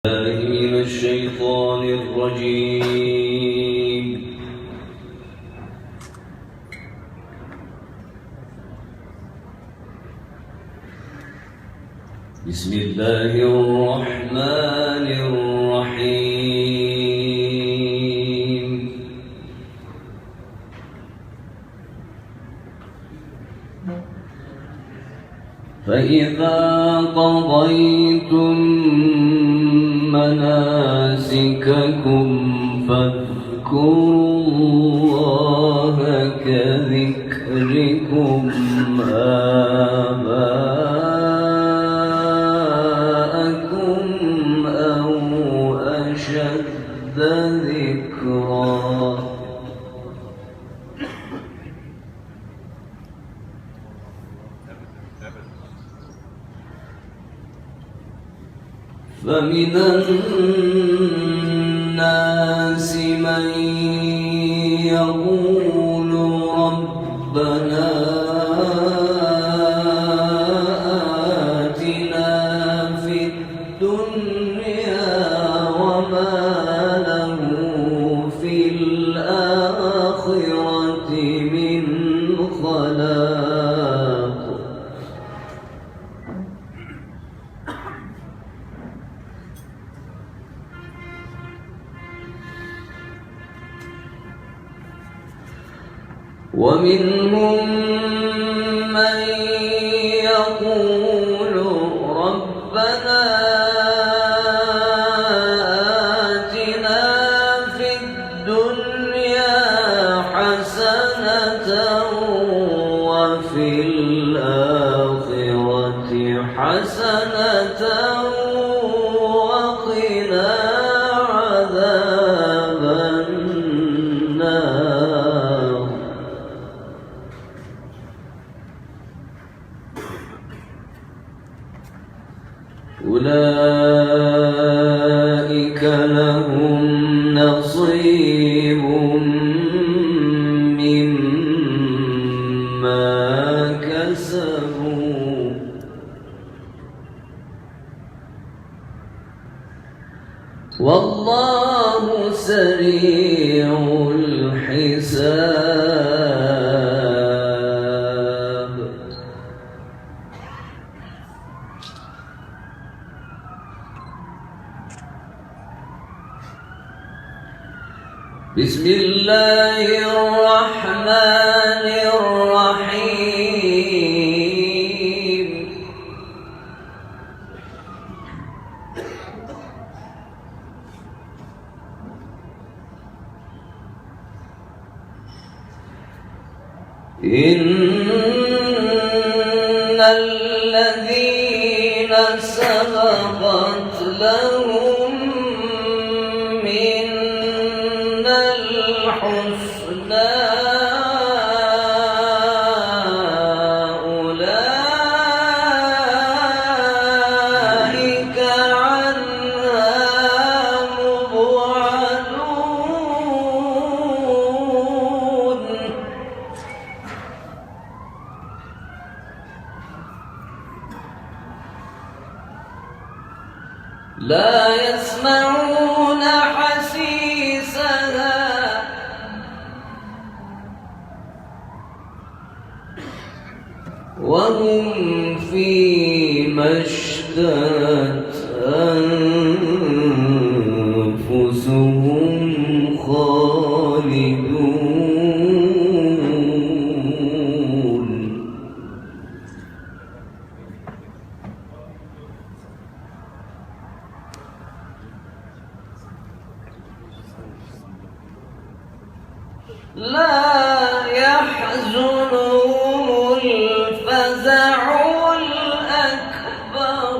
من الشيطان الرجيم. بسم الله الرحمن الرحيم. فإذا قضيتم مناسككم فاذكروا الله كذكركم آباءكم أو أشد ذكرا. فمن الناس من يقول ربنا آتنا في الدنيا وما له في الآخرة من خلاق. ومنهم من يقول ربنا آتنا في الدنيا حسنة وفي الآخرة حسنة وقنا عذاب النار. أولئك لهم نصيب مما كسبوا والله سريع الحساب. بسم الله الرحمن الرحيم. إن الذين سبقت لهم الحسنى أولئك عنها مبعدون. لا يسمعون حسيسها وهم فيما اشتهت أنفسهم خالدون. لا يحزنهم الفزع الأكبر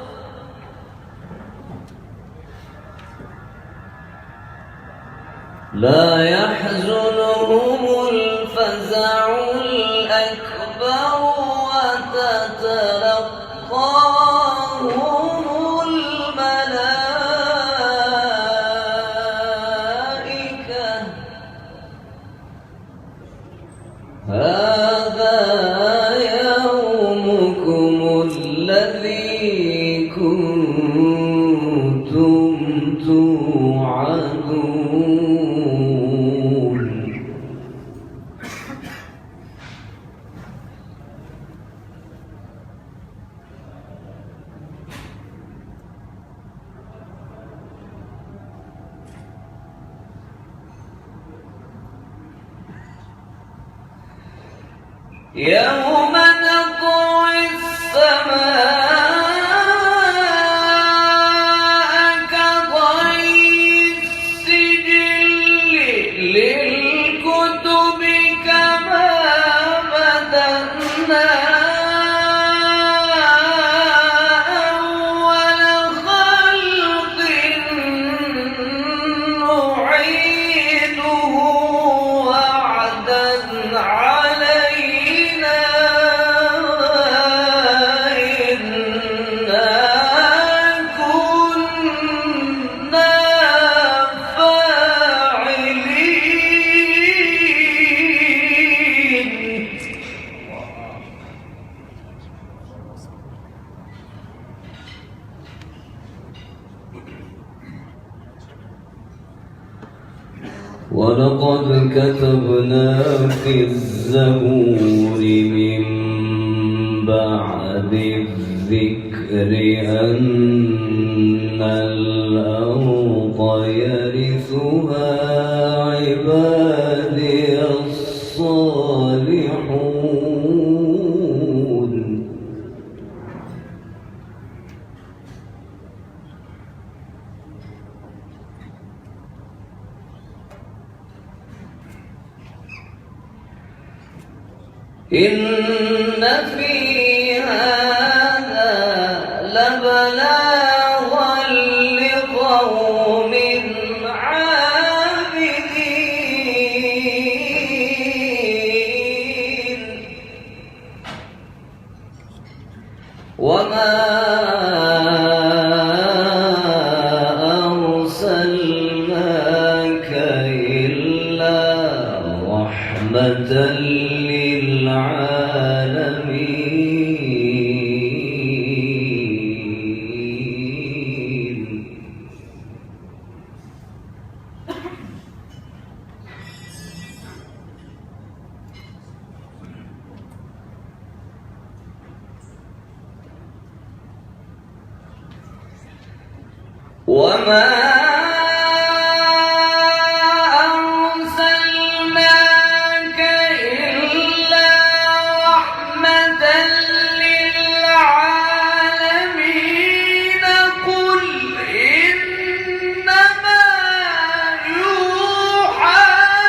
لا يحزنهم الفزع الأكبر وتتلقاهم الملائكة هذا يومكم الذي كنتم توعدون يوم نطوي السماء كطي السجل للكتب كما بدأنا أول خلق نعيده وعدا علينا ولقد كتبنا في الزبور من بعد الذكر أن الأرض يرثها عبادي الصالحون إن في هذا لبلاغا لقوم عابدين وما أرسلناك إلا رحمة للعالمين وما أرسلناك إلا رحمة للعالمين قل إنما يوحى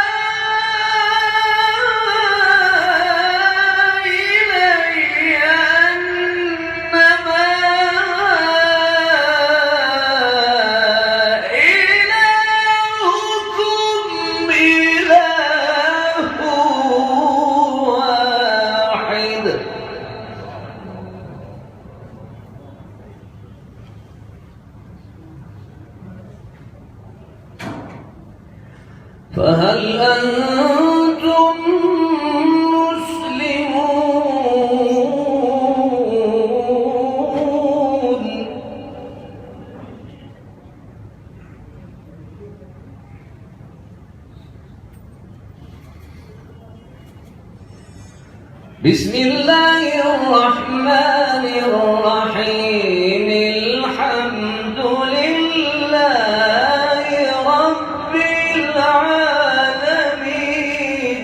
إلي أنما فهل أنتم مسلمون بسم الله الرحمن الرحيم الحمد لله رب العالمين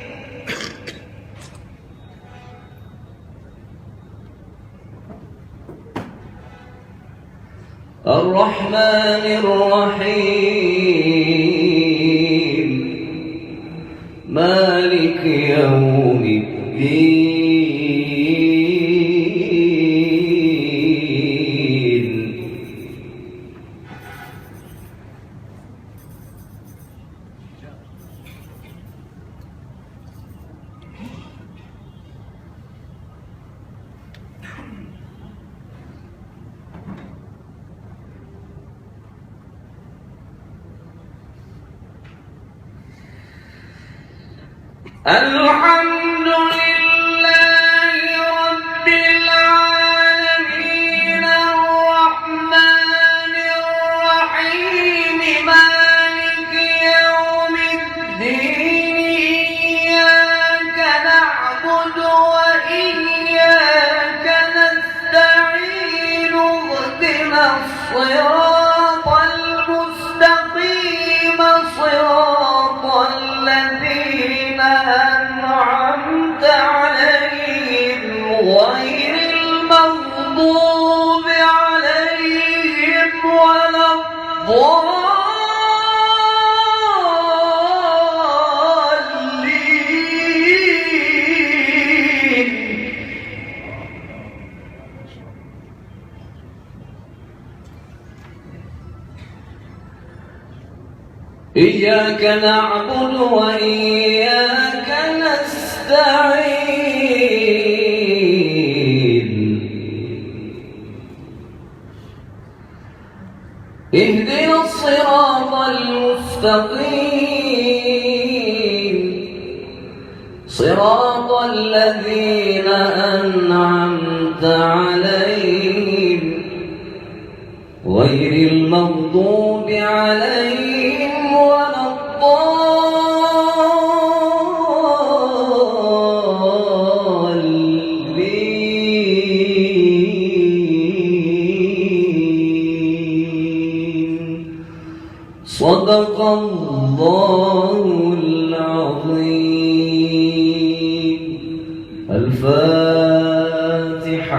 الرحمن الرحيم مالك يوم الدين الحمد لله رب العالمين الرحمن الرحيم النعيم مالك يوم الدين إياك نعبد وإياك نستعين اهدنا الصراط المستقيم صراط الذين أنعمت عليهم غير المغضوب عليهم ولا الضالين. إياك نعبد وإياك نستعين اهدنا الصراط المستقيم صراط الذين أنعمت عليهم غير المغضوب عليهم ولا الضالين. صدق الله العظيم. الفاتحة.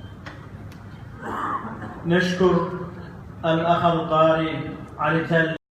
نشكر الأخ القارئ علي